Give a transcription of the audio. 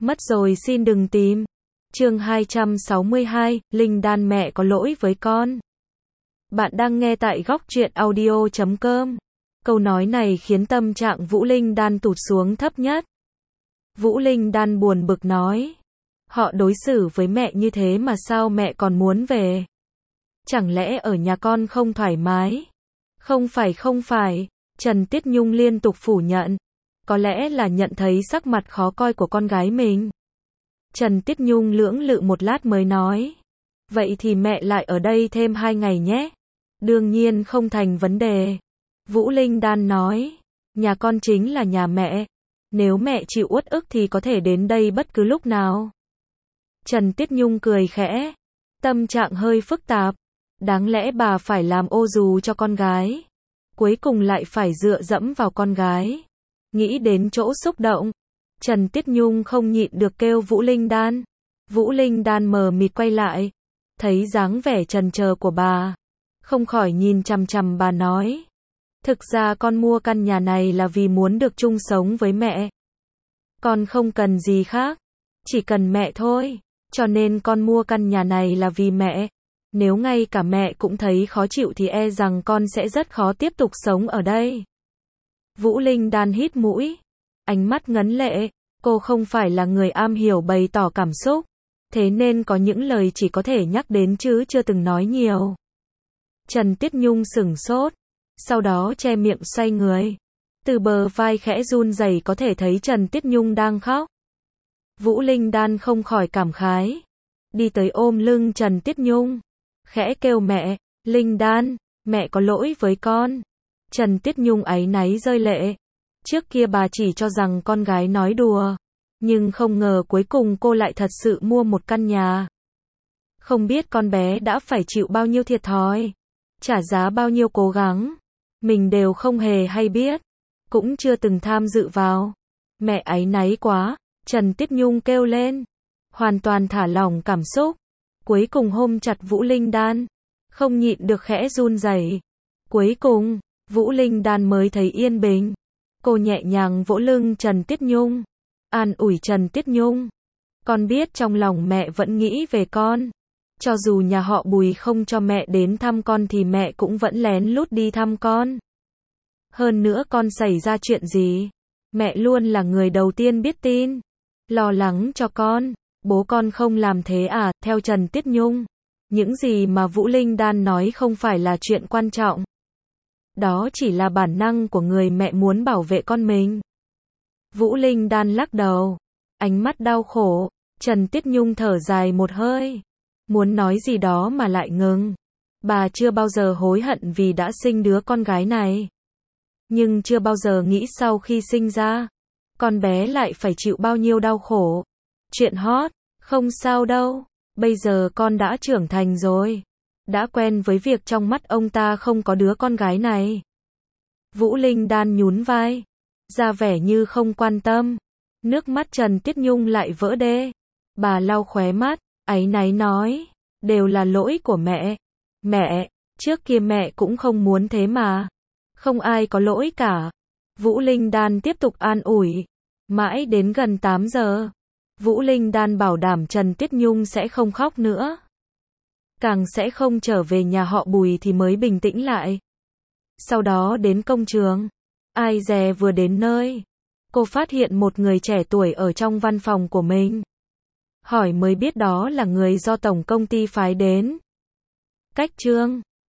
Mất rồi xin đừng tìm. Chương 262, Linh Đan mẹ có lỗi với con. Bạn đang nghe tại góc truyện audio.com. Câu nói này khiến tâm trạng Vũ Linh Đan tụt xuống thấp nhất. Vũ Linh Đan buồn bực nói. Họ đối xử với mẹ như thế mà sao mẹ còn muốn về? Chẳng lẽ ở nhà con không thoải mái? Không phải. Trần Tiết Nhung liên tục phủ nhận. Có lẽ là nhận thấy sắc mặt khó coi của con gái mình. Trần Tiết Nhung lưỡng lự một lát mới nói. Vậy thì mẹ lại ở đây thêm 2 ngày nhé. Đương nhiên không thành vấn đề. Vũ Linh Đan nói. Nhà con chính là nhà mẹ. Nếu mẹ chịu uất ức thì có thể đến đây bất cứ lúc nào. Trần Tiết Nhung cười khẽ. Tâm trạng hơi phức tạp. Đáng lẽ bà phải làm ô dù cho con gái. Cuối cùng lại phải dựa dẫm vào con gái. Nghĩ đến chỗ xúc động. Trần Tiết Nhung không nhịn được kêu Vũ Linh Đan. Vũ Linh Đan mờ mịt quay lại. Thấy dáng vẻ trần chờ của bà. Không khỏi nhìn chằm chằm bà nói. Thực ra con mua căn nhà này là vì muốn được chung sống với mẹ. Con không cần gì khác. Chỉ cần mẹ thôi. Cho nên con mua căn nhà này là vì mẹ. Nếu ngay cả mẹ cũng thấy khó chịu thì e rằng con sẽ rất khó tiếp tục sống ở đây. Vũ Linh Đan hít mũi. Ánh mắt ngấn lệ. Cô không phải là người am hiểu bày tỏ cảm xúc. Thế nên có những lời chỉ có thể nhắc đến chứ chưa từng nói nhiều. Trần Tiết Nhung sửng sốt. Sau đó che miệng xoay người. Từ bờ vai khẽ run rẩy có thể thấy Trần Tiết Nhung đang khóc. Vũ Linh Đan không khỏi cảm khái. Đi tới ôm lưng Trần Tiết Nhung. Khẽ kêu mẹ. Linh Đan, mẹ có lỗi với con. Trần Tiết Nhung áy náy rơi lệ. Trước kia bà chỉ cho rằng con gái nói đùa. Nhưng không ngờ cuối cùng cô lại thật sự mua một căn nhà. Không biết con bé đã phải chịu bao nhiêu thiệt thòi. Trả giá bao nhiêu cố gắng. Mình đều không hề hay biết. Cũng chưa từng tham dự vào. Mẹ áy náy quá. Trần Tiết Nhung kêu lên. Hoàn toàn thả lỏng cảm xúc. Cuối cùng ôm chặt Vũ Linh Đan. Không nhịn được khẽ run rẩy. Cuối cùng, Vũ Linh Đan mới thấy yên bình. Cô nhẹ nhàng vỗ lưng Trần Tiết Nhung. An ủi Trần Tiết Nhung. Con biết trong lòng mẹ vẫn nghĩ về con. Cho dù nhà họ Bùi không cho mẹ đến thăm con thì mẹ cũng vẫn lén lút đi thăm con. Hơn nữa con xảy ra chuyện gì, mẹ luôn là người đầu tiên biết tin. Lo lắng cho con. Bố con không làm thế à? Theo Trần Tiết Nhung, những gì mà Vũ Linh Đan nói không phải là chuyện quan trọng. Đó chỉ là bản năng của người mẹ muốn bảo vệ con mình. Vũ Linh Đan lắc đầu. Ánh mắt đau khổ. Trần Tiết Nhung thở dài một hơi. Muốn nói gì đó mà lại ngừng. Bà chưa bao giờ hối hận vì đã sinh đứa con gái này. Nhưng chưa bao giờ nghĩ sau khi sinh ra, con bé lại phải chịu bao nhiêu đau khổ. Chuyện hot, không sao đâu. Bây giờ con đã trưởng thành rồi. Đã quen với việc trong mắt ông ta không có đứa con gái này. Vũ Linh Đan nhún vai. Ra vẻ như không quan tâm. Nước mắt Trần Tiết Nhung lại vỡ đê. Bà lau khóe mắt, áy náy nói. Đều là lỗi của mẹ. Mẹ, trước kia mẹ cũng không muốn thế mà. Không ai có lỗi cả. Vũ Linh Đan tiếp tục an ủi. Mãi đến gần 8 giờ. Vũ Linh Đan bảo đảm Trần Tiết Nhung sẽ không khóc nữa. Càng sẽ không trở về nhà họ Bùi thì mới bình tĩnh lại. Sau đó đến công trường. Ai dè vừa đến nơi. Cô phát hiện một người trẻ tuổi ở trong văn phòng của mình. Hỏi mới biết đó là người do tổng công ty phái đến. Cách Trương.